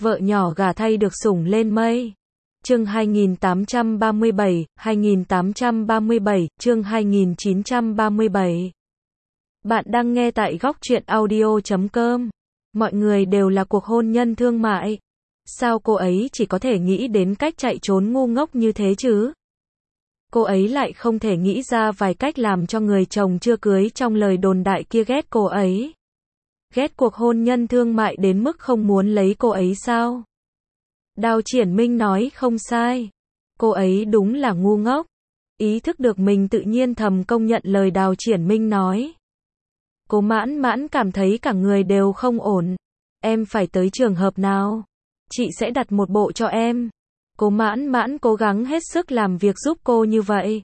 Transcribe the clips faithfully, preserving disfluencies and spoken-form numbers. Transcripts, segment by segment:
Vợ nhỏ gả thay được sủng lên mây. Chương hai nghìn tám trăm ba mươi bảy, hai nghìn tám trăm ba mươi bảy, chương hai nghìn chín trăm ba mươi bảy. Bạn đang nghe tại góc truyện audio chấm com. Mọi người đều là cuộc hôn nhân thương mại. Sao cô ấy chỉ có thể nghĩ đến cách chạy trốn ngu ngốc như thế chứ? Cô ấy lại không thể nghĩ ra vài cách làm cho người chồng chưa cưới trong lời đồn đại kia ghét cô ấy. Ghét cuộc hôn nhân thương mại đến mức không muốn lấy cô ấy sao? Đào Triển Minh nói không sai. Cô ấy đúng là ngu ngốc. Ý thức được mình tự nhiên thầm công nhận lời Đào Triển Minh nói. Cô mãn mãn cảm thấy cả người đều không ổn. Em phải tới trường hợp nào? Chị sẽ đặt một bộ cho em. Cô mãn mãn cố gắng hết sức làm việc giúp cô như vậy.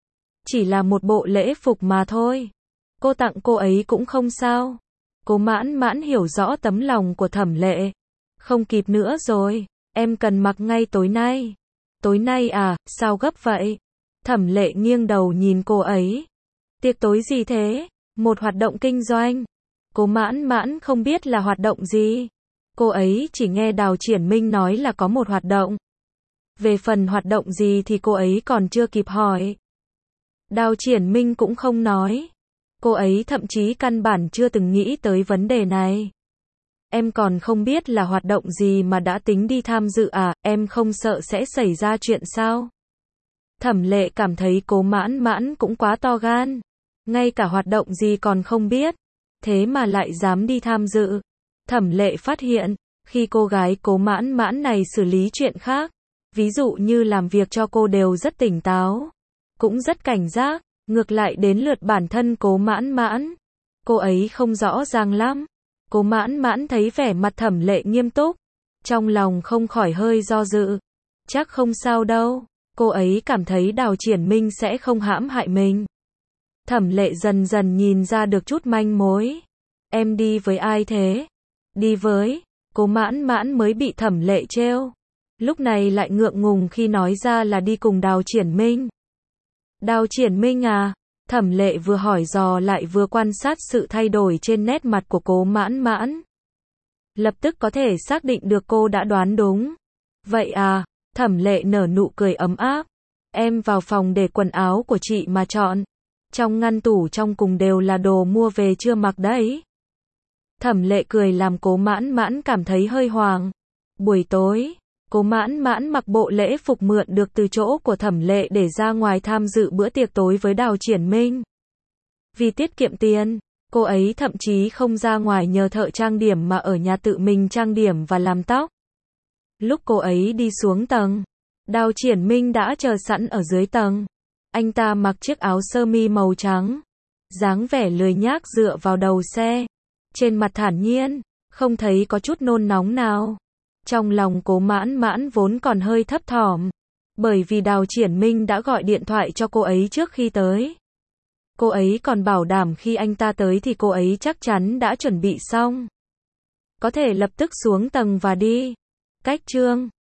Chỉ là một bộ lễ phục mà thôi. Cô tặng cô ấy cũng không sao. Cô mãn mãn hiểu rõ tấm lòng của Thẩm Lệ. Không kịp nữa rồi. Em cần mặc ngay tối nay. Tối nay à, sao gấp vậy? Thẩm Lệ nghiêng đầu nhìn cô ấy. Tiệc tối gì thế? Một hoạt động kinh doanh. Cô mãn mãn không biết là hoạt động gì. Cô ấy chỉ nghe Đào Triển Minh nói là có một hoạt động. Về phần hoạt động gì thì cô ấy còn chưa kịp hỏi. Đào Triển Minh cũng không nói. Cô ấy thậm chí căn bản chưa từng nghĩ tới vấn đề này. Em còn không biết là hoạt động gì mà đã tính đi tham dự à, em không sợ sẽ xảy ra chuyện sao? Thẩm Lệ cảm thấy Cố Mãn Mãn cũng quá to gan. Ngay cả hoạt động gì còn không biết. Thế mà lại dám đi tham dự. Thẩm Lệ phát hiện, khi cô gái Cố Mãn Mãn này xử lý chuyện khác, ví dụ như làm việc cho cô đều rất tỉnh táo, cũng rất cảnh giác, ngược lại đến lượt bản thân Cố Mãn Mãn, cô ấy không rõ ràng lắm. Cố Mãn Mãn thấy vẻ mặt Thẩm Lệ nghiêm túc, trong lòng không khỏi hơi do dự. Chắc không sao đâu, cô ấy cảm thấy Đào Triển Minh sẽ không hãm hại mình. Thẩm Lệ dần dần nhìn ra được chút manh mối. Em đi với ai thế? Đi với, Cố Mãn Mãn mới bị Thẩm Lệ trêu. Lúc này lại ngượng ngùng khi nói ra là đi cùng Đào Triển Minh. Đào Triển Minh à? Thẩm Lệ vừa hỏi dò lại vừa quan sát sự thay đổi trên nét mặt của Cố Mãn Mãn. Lập tức có thể xác định được cô đã đoán đúng. Vậy à? Thẩm Lệ nở nụ cười ấm áp. Em vào phòng để quần áo của chị mà chọn. Trong ngăn tủ trong cùng đều là đồ mua về chưa mặc đấy. Thẩm Lệ cười làm Cố Mãn Mãn cảm thấy hơi hoang. Buổi tối, Cố Mãn Mãn mặc bộ lễ phục mượn được từ chỗ của Thẩm Lệ để ra ngoài tham dự bữa tiệc tối với Đào Triển Minh. Vì tiết kiệm tiền, cô ấy thậm chí không ra ngoài nhờ thợ trang điểm mà ở nhà tự mình trang điểm và làm tóc. Lúc cô ấy đi xuống tầng, Đào Triển Minh đã chờ sẵn ở dưới tầng. Anh ta mặc chiếc áo sơ mi màu trắng, dáng vẻ lười nhác dựa vào đầu xe, trên mặt thản nhiên, không thấy có chút nôn nóng nào. Trong lòng Cố Mãn Mãn vốn còn hơi thấp thỏm, bởi vì Đào Triển Minh đã gọi điện thoại cho cô ấy trước khi tới. Cô ấy còn bảo đảm khi anh ta tới thì cô ấy chắc chắn đã chuẩn bị xong, có thể lập tức xuống tầng và đi. Cách chương